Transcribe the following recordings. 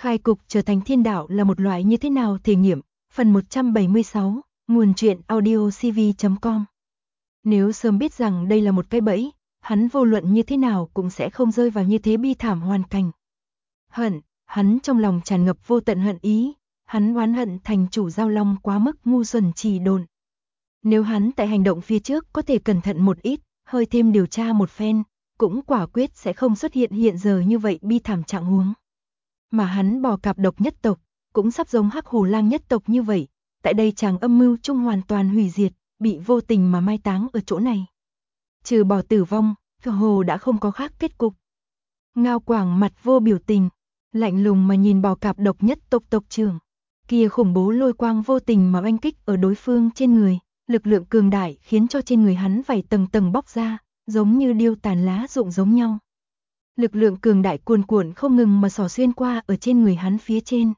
Khai cục trở thành thiên đạo là một loại như thế nào thể nghiệm, phần 176, nguồn truyện audiocv.com. Nếu sớm biết rằng đây là một cái bẫy, hắn vô luận như thế nào cũng sẽ không rơi vào như thế bi thảm hoàn cảnh. Hắn trong lòng tràn ngập vô tận hận ý, hắn oán hận thành chủ Giao Long quá mức ngu xuẩn trì độn. Nếu hắn tại hành động phía trước có thể cẩn thận một ít, hơi thêm điều tra một phen, cũng quả quyết sẽ không xuất hiện giờ như vậy bi thảm trạng huống. Mà hắn bò cạp độc nhất tộc, cũng sắp giống Hắc Hổ Lang nhất tộc như vậy, tại đây chàng âm mưu chung hoàn toàn hủy diệt, bị vô tình mà mai táng ở chỗ này. Trừ bỏ tử vong, cơ hồ đã không có khác kết cục. Ngao Quảng mặt vô biểu tình, lạnh lùng mà nhìn bò cạp độc nhất tộc tộc trưởng. Kia khủng bố lôi quang vô tình mà oanh kích ở đối phương trên người, lực lượng cường đại khiến cho trên người hắn vảy tầng tầng bóc ra, giống như điêu tàn lá rụng giống nhau. Lực lượng cường đại cuồn cuộn không ngừng mà xỏ xuyên qua ở trên người hắn phía trên.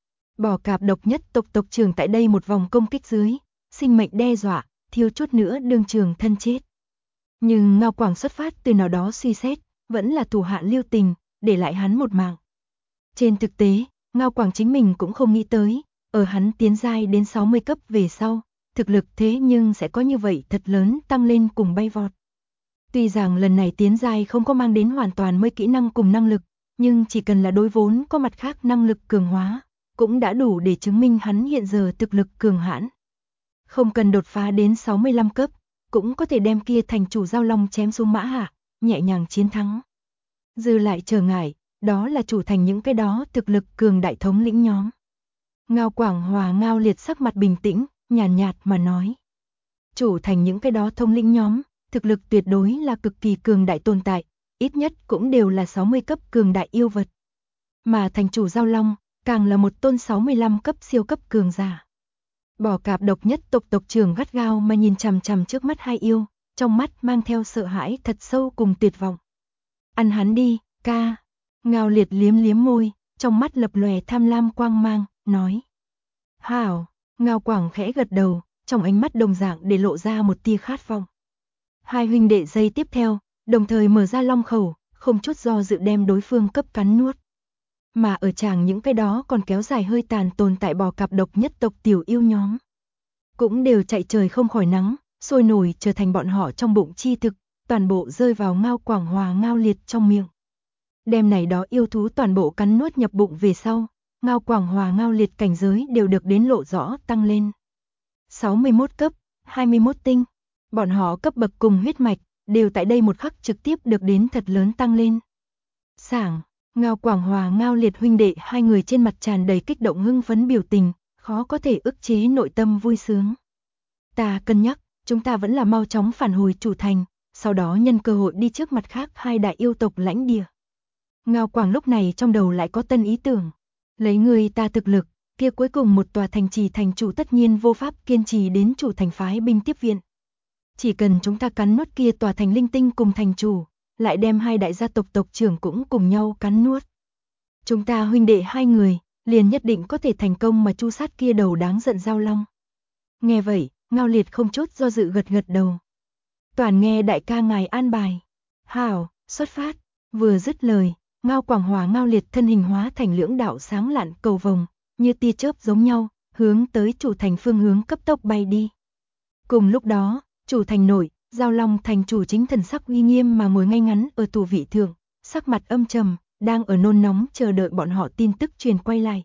Bò cạp độc nhất tộc tộc trưởng tại đây một vòng công kích dưới, sinh mệnh đe dọa, thiếu chút nữa đương trường thân chết. Nhưng Ngao Quảng xuất phát từ nào đó suy xét, vẫn là thủ hạ lưu tình, để lại hắn một mạng. Trên thực tế, Ngao Quảng chính mình cũng không nghĩ tới, ở hắn tiến giai đến 60 cấp về sau, thực lực thế nhưng sẽ có như vậy thật lớn tăng lên cùng bay vọt. Tuy rằng lần này tiến giai không có mang đến hoàn toàn mới kỹ năng cùng năng lực, nhưng chỉ cần là đối vốn có mặt khác năng lực cường hóa, cũng đã đủ để chứng minh hắn hiện giờ thực lực cường hãn. Không cần đột phá đến 65 cấp, cũng có thể đem kia thành chủ Giao Long chém xuống mã hạ, nhẹ nhàng chiến thắng. Dư lại trở ngại, đó là chủ thành những cái đó thực lực cường đại thống lĩnh nhóm. Ngao Quảng Hòa Ngao Liệt sắc mặt bình tĩnh, nhàn nhạt mà nói. Chủ thành những cái đó thống lĩnh nhóm, thực lực tuyệt đối là cực kỳ cường đại tồn tại, ít nhất cũng đều là 60 cấp cường đại yêu vật. Mà thành chủ Giao Long, càng là một tôn 65 cấp siêu cấp cường giả. Bò cạp độc nhất tộc tộc trưởng gắt gao mà nhìn chằm chằm trước mắt hai yêu, trong mắt mang theo sợ hãi thật sâu cùng tuyệt vọng. Ăn hắn đi, ca. Ngao Liệt liếm liếm môi, trong mắt lập lòe tham lam quang mang, nói. Hảo, Ngao Quảng khẽ gật đầu, trong ánh mắt đồng dạng để lộ ra một tia khát vọng. Hai huynh đệ giây tiếp theo, đồng thời mở ra long khẩu, không chút do dự đem đối phương cấp cắn nuốt. Mà ở chàng những cái đó còn kéo dài hơi tàn tồn tại bò cạp độc nhất tộc tiểu yêu nhóm. Cũng đều chạy trời không khỏi nắng, sôi nổi trở thành bọn họ trong bụng chi thực, toàn bộ rơi vào Ngao Quảng Hòa Ngao Liệt trong miệng. Đêm này đó yêu thú toàn bộ cắn nuốt nhập bụng về sau, Ngao Quảng Hòa Ngao Liệt cảnh giới đều được đến lộ rõ tăng lên. 61 cấp, 21 tinh, bọn họ cấp bậc cùng huyết mạch, đều tại đây một khắc trực tiếp được đến thật lớn tăng lên. Sảng, Ngao Quảng Hòa Ngao Liệt huynh đệ hai người trên mặt tràn đầy kích động hưng phấn biểu tình, khó có thể ức chế nội tâm vui sướng. Ta cân nhắc, chúng ta vẫn là mau chóng phản hồi chủ thành, sau đó nhân cơ hội đi trước mặt khác hai đại yêu tộc lãnh địa. Ngao Quảng lúc này trong đầu lại có tân ý tưởng. Lấy người ta thực lực, kia cuối cùng một tòa thành trì thành chủ tất nhiên vô pháp kiên trì đến chủ thành phái binh tiếp viện. Chỉ cần chúng ta cắn nuốt kia tòa thành linh tinh cùng thành chủ, lại đem hai đại gia tộc tộc trưởng cũng cùng nhau cắn nuốt. Chúng ta huynh đệ hai người, liền nhất định có thể thành công mà chu sát kia đầu đáng giận Giao Long. Nghe vậy, Ngao Liệt không chút do dự gật gật đầu. Toàn nghe đại ca ngài an bài. Hảo, xuất phát. Vừa dứt lời, Ngao Quảng Hòa Ngao Liệt thân hình hóa thành lưỡng đạo sáng lạn cầu vồng, như tia chớp giống nhau, hướng tới chủ thành phương hướng cấp tốc bay đi. Cùng lúc đó, chủ thành nội, Giao Long thành chủ chính thần sắc uy nghiêm mà ngồi ngay ngắn ở tù vị thượng, sắc mặt âm trầm, đang ở nôn nóng chờ đợi bọn họ tin tức truyền quay lại.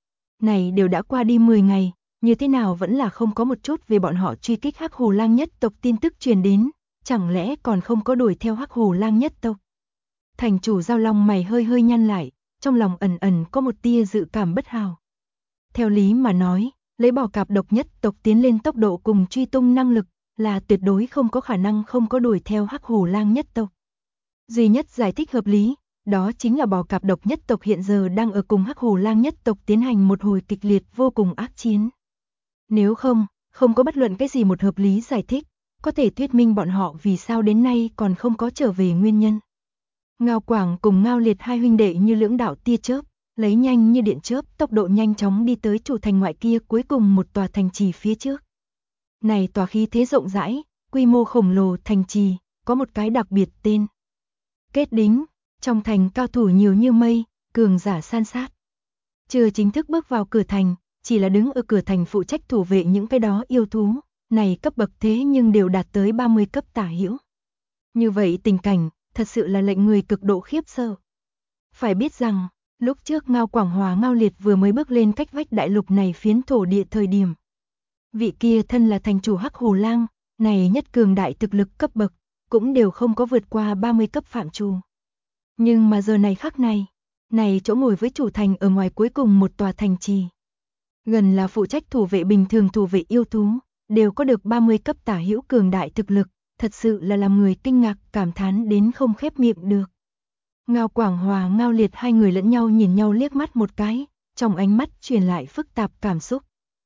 Này đều đã qua đi 10 ngày, như thế nào vẫn là không có một chút về bọn họ truy kích Hắc Hổ Lang nhất tộc tin tức truyền đến, chẳng lẽ còn không có đuổi theo Hắc Hổ Lang nhất tộc. Thành chủ Giao Long mày hơi hơi nhăn lại, trong lòng ẩn ẩn có một tia dự cảm bất hảo. Theo lý mà nói, lấy bò cạp độc nhất tộc tiến lên tốc độ cùng truy tung năng lực, là tuyệt đối không có khả năng không có đuổi theo Hắc Hổ Lang nhất tộc. Duy nhất giải thích hợp lý, đó chính là bò cạp độc nhất tộc hiện giờ đang ở cùng Hắc Hổ Lang nhất tộc tiến hành một hồi kịch liệt vô cùng ác chiến. Nếu không có bất luận cái gì một hợp lý giải thích, có thể thuyết minh bọn họ vì sao đến nay còn không có trở về nguyên nhân. Ngao Quảng cùng Ngao Liệt hai huynh đệ như lưỡng đạo tia chớp, lấy nhanh như điện chớp tốc độ nhanh chóng đi tới chủ thành ngoại kia cuối cùng một tòa thành trì phía trước. Này tòa khí thế rộng rãi, quy mô khổng lồ thành trì, có một cái đặc biệt tên. Kết Đính, trong thành cao thủ nhiều như mây, cường giả san sát. chưa chính thức bước vào cửa thành, chỉ là đứng ở cửa thành phụ trách thủ vệ những cái đó yêu thú, này cấp bậc thế nhưng đều đạt tới 30 cấp tả hữu. Như vậy tình cảnh, thật sự là lệnh người cực độ khiếp sợ. Phải biết rằng, lúc trước Ngao Quảng Hòa Ngao Liệt vừa mới bước lên cách vách đại lục này phiến thổ địa thời điểm. Vị kia thân là thành chủ Hắc Hồ Lang, này nhất cường đại thực lực cấp bậc, cũng đều không có vượt qua 30 cấp phạm trù. Nhưng mà giờ này khắc này chỗ ngồi với chủ thành ở ngoài cuối cùng một tòa thành trì. Gần là phụ trách thủ vệ bình thường thủ vệ yêu thú, đều có được 30 cấp tả hữu cường đại thực lực, thật sự là làm người kinh ngạc cảm thán đến không khép miệng được. Ngao Quảng Hòa Ngao Liệt hai người lẫn nhau nhìn nhau liếc mắt một cái, trong ánh mắt truyền lại phức tạp cảm xúc.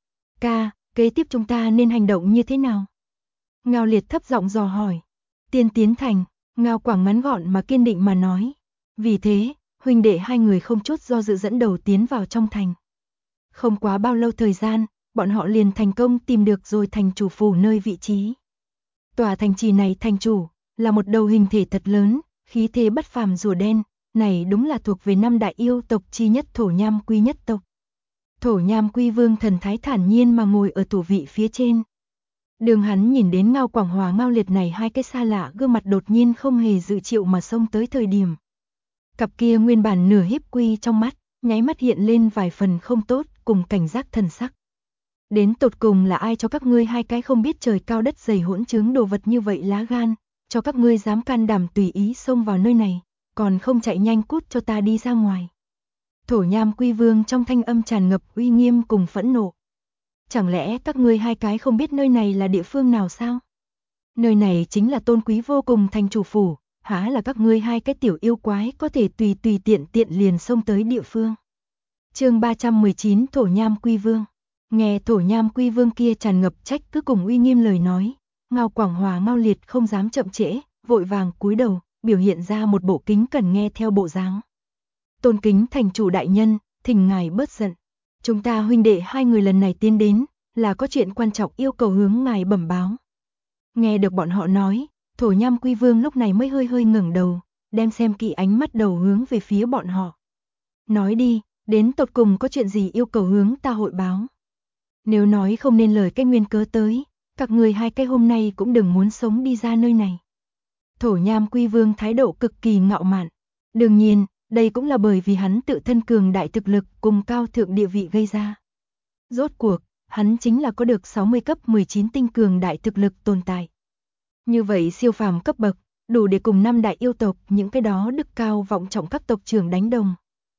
Ca, kế tiếp chúng ta nên hành động như thế nào? Ngao Liệt thấp giọng dò hỏi. Tiên tiến thành, Ngao Quảng ngắn gọn mà kiên định mà nói. Vì thế, huynh đệ hai người không chút do dự dẫn đầu tiến vào trong thành. Không quá bao lâu thời gian, bọn họ liền thành công tìm được rồi thành chủ phủ nơi vị trí. Tòa thành trì này thành chủ, là một đầu hình thể thật lớn, khí thế bất phàm rùa đen, này đúng là thuộc về năm đại yêu tộc chi nhất Thổ Nham Quy nhất tộc. Thổ Nham Quy Vương thần thái thản nhiên mà ngồi ở thủ vị phía trên. Đường hắn nhìn đến Ngao Quảng Hòa Ngao Liệt này hai cái xa lạ gương mặt đột nhiên không hề dự triệu mà xông tới thời điểm. Cặp kia nguyên bản nửa híp quy trong mắt, nháy mắt hiện lên vài phần không tốt cùng cảnh giác thần sắc. Đến tột cùng là ai cho các ngươi hai cái không biết trời cao đất dày hỗn trướng đồ vật như vậy lá gan, cho các ngươi dám can đảm tùy ý xông vào nơi này, còn không chạy nhanh cút cho ta đi ra ngoài. Thổ Nham Quy Vương trong thanh âm tràn ngập uy nghiêm cùng phẫn nộ. Chẳng lẽ các ngươi hai cái không biết nơi này là địa phương nào sao? Nơi này chính là tôn quý vô cùng thành chủ phủ, há là các ngươi hai cái tiểu yêu quái có thể tùy tiện liền xông tới địa phương. Chương 319 Thổ Nham Quy Vương. Nghe Thổ Nham Quy Vương kia tràn ngập trách cứ cùng uy nghiêm lời nói, Ngao Quảng Hòa Ngao Liệt không dám chậm trễ, vội vàng cúi đầu, biểu hiện ra một bộ kính cẩn nghe theo bộ dáng. Tôn kính thành chủ đại nhân, thỉnh ngài bớt giận. Chúng ta huynh đệ hai người lần này tiến đến, là có chuyện quan trọng yêu cầu hướng ngài bẩm báo. Nghe được bọn họ nói, Thổ Nham Quy Vương lúc này mới hơi ngẩng đầu, đem xem kỹ ánh mắt đầu hướng về phía bọn họ. Nói đi, đến tột cùng có chuyện gì yêu cầu hướng ta hội báo. Nếu nói không nên lời cái nguyên cớ tới, các người hai cái hôm nay cũng đừng muốn sống đi ra nơi này. Thổ Nham Quy Vương thái độ cực kỳ ngạo mạn. Đương nhiên, đây cũng là bởi vì hắn tự thân cường đại thực lực cùng cao thượng địa vị gây ra. Rốt cuộc, hắn chính là có được 60 cấp 19 tinh cường đại thực lực tồn tại. Như vậy siêu phàm cấp bậc, đủ để cùng năm đại yêu tộc những cái đó đức cao vọng trọng các tộc trưởng đánh đồng.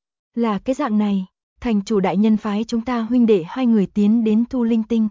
Là cái dạng này, thành chủ đại nhân phái chúng ta huynh đệ hai người tiến đến Thu Linh Tinh.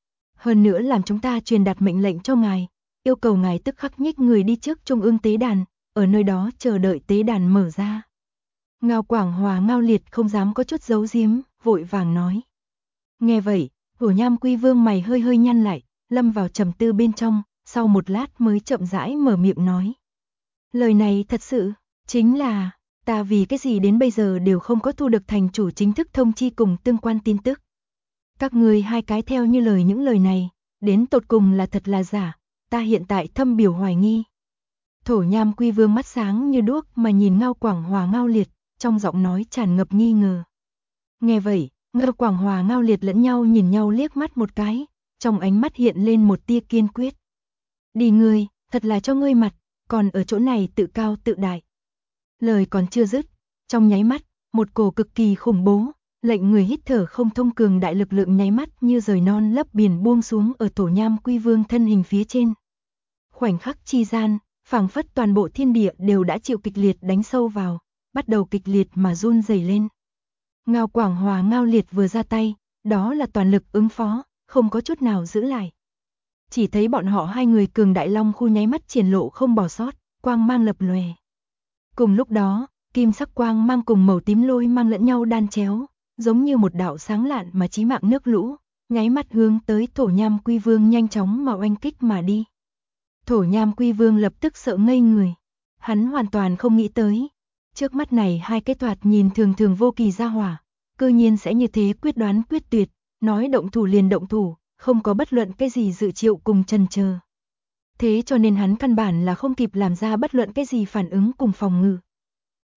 Hơn nữa làm chúng ta truyền đạt mệnh lệnh cho ngài, yêu cầu ngài tức khắc nhích người đi trước trung ương tế đàn, ở nơi đó chờ đợi tế đàn mở ra. Ngao Quảng Hòa Ngao Liệt không dám có chút giấu giếm, vội vàng nói. Nghe vậy, Thổ Nham Quy Vương mày hơi nhăn lại, lâm vào trầm tư bên trong, sau một lát mới chậm rãi mở miệng nói. Lời này thật sự, chính là, ta vì cái gì đến bây giờ đều không có thu được thành chủ chính thức thông chi cùng tương quan tin tức. Các ngươi hai cái theo như lời những lời này, đến tột cùng là thật là giả, ta hiện tại thâm biểu hoài nghi. Thổ Nham Quy Vương mắt sáng như đuốc mà nhìn Ngao Quảng Hòa Ngao Liệt, trong giọng nói tràn ngập nghi ngờ. Nghe vậy, Ngao Quảng Hòa Ngao Liệt lẫn nhau nhìn nhau liếc mắt một cái, trong ánh mắt hiện lên một tia kiên quyết. Đi ngươi, thật là cho ngươi mặt, còn ở chỗ này tự cao tự đại. Lời còn chưa dứt, trong nháy mắt, một cổ cực kỳ khủng bố, lệnh người hít thở không thông cường đại lực lượng nháy mắt như rời non lấp biển buông xuống ở Thổ Nham Quy Vương thân hình phía trên. Khoảnh khắc chi gian, phảng phất toàn bộ thiên địa đều đã chịu kịch liệt đánh sâu vào, bắt đầu kịch liệt mà run rẩy lên. Ngao Quảng Hòa Ngao Liệt vừa ra tay, đó là toàn lực ứng phó, không có chút nào giữ lại. Chỉ thấy bọn họ hai người cường đại long khu nháy mắt triển lộ không bỏ sót, quang mang lập lòe. Cùng lúc đó, kim sắc quang mang cùng màu tím lôi mang lẫn nhau đan chéo, giống như một đạo sáng lạn mà chí mạng nước lũ, nháy mắt hướng tới Thổ Nham Quy Vương nhanh chóng mà oanh kích mà đi. Thổ Nham Quy Vương lập tức sợ ngây người, hắn hoàn toàn không nghĩ tới, trước mắt này hai cái thoạt nhìn thường vô kỳ gia hỏa, cơ nhiên sẽ như thế quyết đoán quyết tuyệt, nói động thủ liền động thủ, không có bất luận cái gì dự triệu cùng chần chờ. Thế cho nên hắn căn bản là không kịp làm ra bất luận cái gì phản ứng cùng phòng ngự.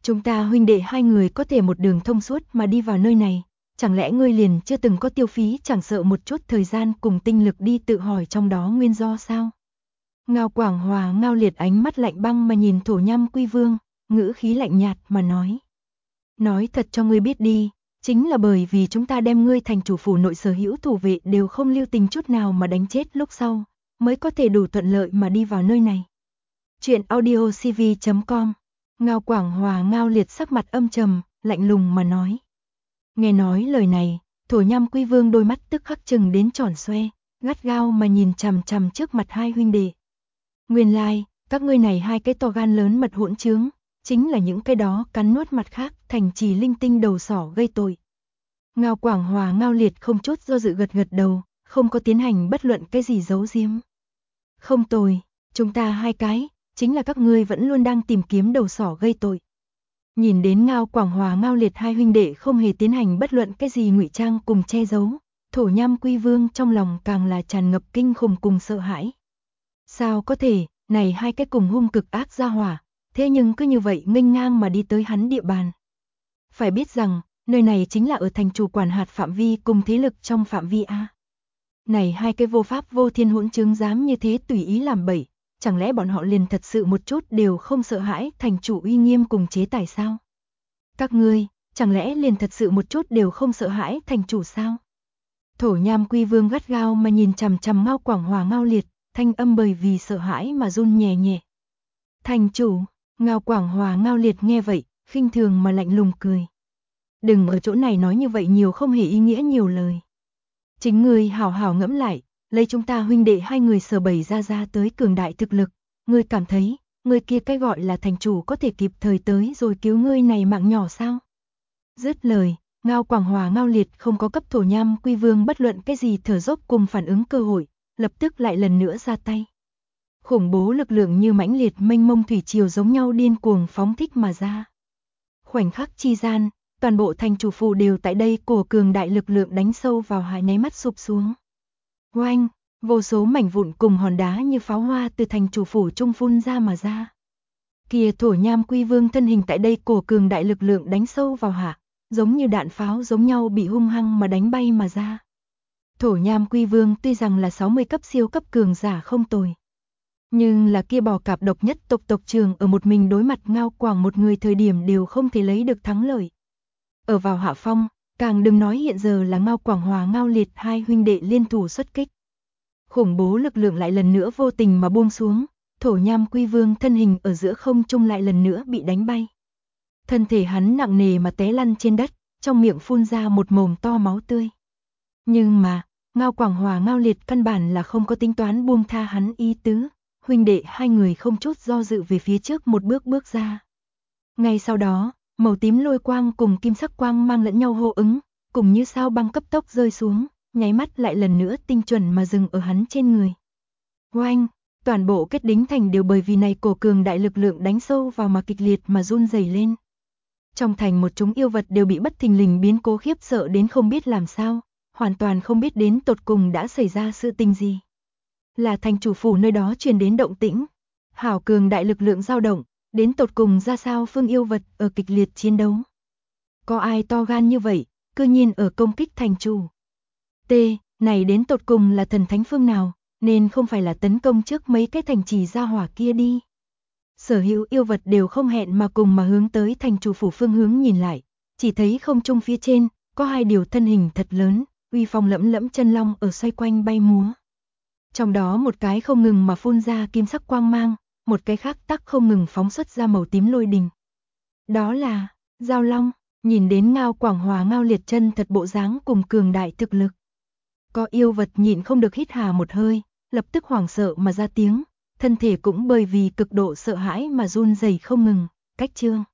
Chúng ta huynh đệ hai người có thể một đường thông suốt mà đi vào nơi này, chẳng lẽ ngươi liền chưa từng có tiêu phí chẳng sợ một chút thời gian cùng tinh lực đi tự hỏi trong đó nguyên do sao? Ngao Quảng Hòa Ngao Liệt ánh mắt lạnh băng mà nhìn Thổ Nham Quy Vương, ngữ khí lạnh nhạt mà nói. Nói thật cho ngươi biết đi, chính là bởi vì chúng ta đem ngươi thành chủ phủ nội sở hữu thủ vệ đều không lưu tình chút nào mà đánh chết lúc sau, mới có thể đủ thuận lợi mà đi vào nơi này. Chuyện audio cv.com. Ngao Quảng Hòa Ngao Liệt sắc mặt âm trầm, lạnh lùng mà nói. Nghe nói lời này, Thổ Nham Quy Vương đôi mắt tức khắc chừng đến tròn xoe, gắt gao mà nhìn chằm chằm trước mặt hai huynh đệ. Nguyên lai, các ngươi này hai cái to gan lớn mật hỗn trướng, chính là những cái đó cắn nuốt mặt khác thành trì linh tinh đầu sỏ gây tội. Ngao Quảng Hòa Ngao Liệt không chút do dự gật gật đầu, không có tiến hành bất luận cái gì giấu giếm. Không tồi, chúng ta hai cái, chính là các ngươi vẫn luôn đang tìm kiếm đầu sỏ gây tội. Nhìn đến Ngao Quảng Hòa Ngao Liệt hai huynh đệ không hề tiến hành bất luận cái gì ngụy trang cùng che giấu, Thổ Nham Quy Vương trong lòng càng là tràn ngập kinh khủng cùng sợ hãi. Sao có thể, này hai cái cùng hung cực ác gia hỏa, thế nhưng cứ như vậy nghênh ngang mà đi tới hắn địa bàn. Phải biết rằng, nơi này chính là ở thành chủ quản hạt phạm vi cùng thế lực trong phạm vi A. Này hai cái vô pháp vô thiên hỗn trướng dám như thế tùy ý làm bậy, chẳng lẽ bọn họ liền thật sự một chút đều không sợ hãi thành chủ uy nghiêm cùng chế tài sao? Các ngươi, chẳng lẽ liền thật sự một chút đều không sợ hãi thành chủ sao? Thổ Nham Quy Vương gắt gao mà nhìn chằm chằm Ngao Quảng Hòa Ngao Liệt, thanh âm bởi vì sợ hãi mà run nhẹ nhẹ. Thành chủ, Ngao Quảng Hòa Ngao Liệt nghe vậy, khinh thường mà lạnh lùng cười. Đừng ở chỗ này nói như vậy nhiều không hề ý nghĩa nhiều lời. Chính ngươi hảo hảo ngẫm lại, lấy chúng ta huynh đệ hai người sở bày ra tới cường đại thực lực, ngươi cảm thấy, người kia cái gọi là thành chủ có thể kịp thời tới rồi cứu ngươi này mạng nhỏ sao? Dứt lời, Ngao Quảng Hòa Ngao Liệt không có cấp Thổ Nham Quy Vương bất luận cái gì thở dốc cùng phản ứng cơ hội, lập tức lại lần nữa ra tay. Khủng bố lực lượng như mãnh liệt mênh mông thủy triều giống nhau điên cuồng phóng thích mà ra. Khoảnh khắc chi gian, toàn bộ thành chủ phủ đều tại đây của cường đại lực lượng đánh sâu vào hai nháy mắt sụp xuống. Oanh, vô số mảnh vụn cùng hòn đá như pháo hoa từ thành chủ phủ trung phun ra mà ra. Kia Thổ Nham Quy Vương thân hình tại đây của cường đại lực lượng đánh sâu vào hạ, giống như đạn pháo giống nhau bị hung hăng mà đánh bay mà ra. Thổ Nham Quy Vương tuy rằng là 60 cấp siêu cấp cường giả không tồi, nhưng là kia bò cạp độc nhất tộc trưởng ở một mình đối mặt Ngao Quảng một người thời điểm đều không thể lấy được thắng lợi. Ở vào hạ phong, càng đừng nói hiện giờ là Ngao Quảng Hòa Ngao Liệt hai huynh đệ liên thủ xuất kích. Khủng bố lực lượng lại lần nữa vô tình mà buông xuống, Thổ Nham Quy Vương thân hình ở giữa không trung lại lần nữa bị đánh bay. Thân thể hắn nặng nề mà té lăn trên đất, trong miệng phun ra một mồm to máu tươi. Nhưng mà, Ngao Quảng Hòa Ngao Liệt căn bản là không có tính toán buông tha hắn ý tứ, huynh đệ hai người không chút do dự về phía trước một bước bước ra. Ngay sau đó, màu tím lôi quang cùng kim sắc quang mang lẫn nhau hô ứng, cùng như sao băng cấp tốc rơi xuống, nháy mắt lại lần nữa tinh chuẩn mà dừng ở hắn trên người. Oanh, toàn bộ kết đính thành đều bởi vì này cổ cường đại lực lượng đánh sâu vào mà kịch liệt mà run rẩy lên. Trong thành một chúng yêu vật đều bị bất thình lình biến cố khiếp sợ đến không biết làm sao, hoàn toàn không biết đến tột cùng đã xảy ra sự tình gì. Là thành chủ phủ nơi đó truyền đến động tĩnh, hảo cường đại lực lượng dao động, đến tột cùng ra sao phương yêu vật ở kịch liệt chiến đấu. Có ai to gan như vậy, cư nhiên ở công kích thành chủ. T, này đến tột cùng là thần thánh phương nào, nên không phải là tấn công trước mấy cái thành trì gia hỏa kia đi. Sở hữu yêu vật đều không hẹn mà cùng mà hướng tới thành chủ phủ phương hướng nhìn lại, chỉ thấy không trung phía trên, có hai điều thân hình thật lớn, uy phong lẫm lẫm chân long ở xoay quanh bay múa. Trong đó một cái không ngừng mà phun ra kim sắc quang mang, một cái khác tắc không ngừng phóng xuất ra màu tím lôi đình. Đó là Giao Long, nhìn đến Ngao Quảng Hòa Ngao Liệt chân thật bộ dáng cùng cường đại thực lực. Có yêu vật nhịn không được hít hà một hơi, lập tức hoảng sợ mà ra tiếng, thân thể cũng bởi vì cực độ sợ hãi mà run rẩy không ngừng, cách chương.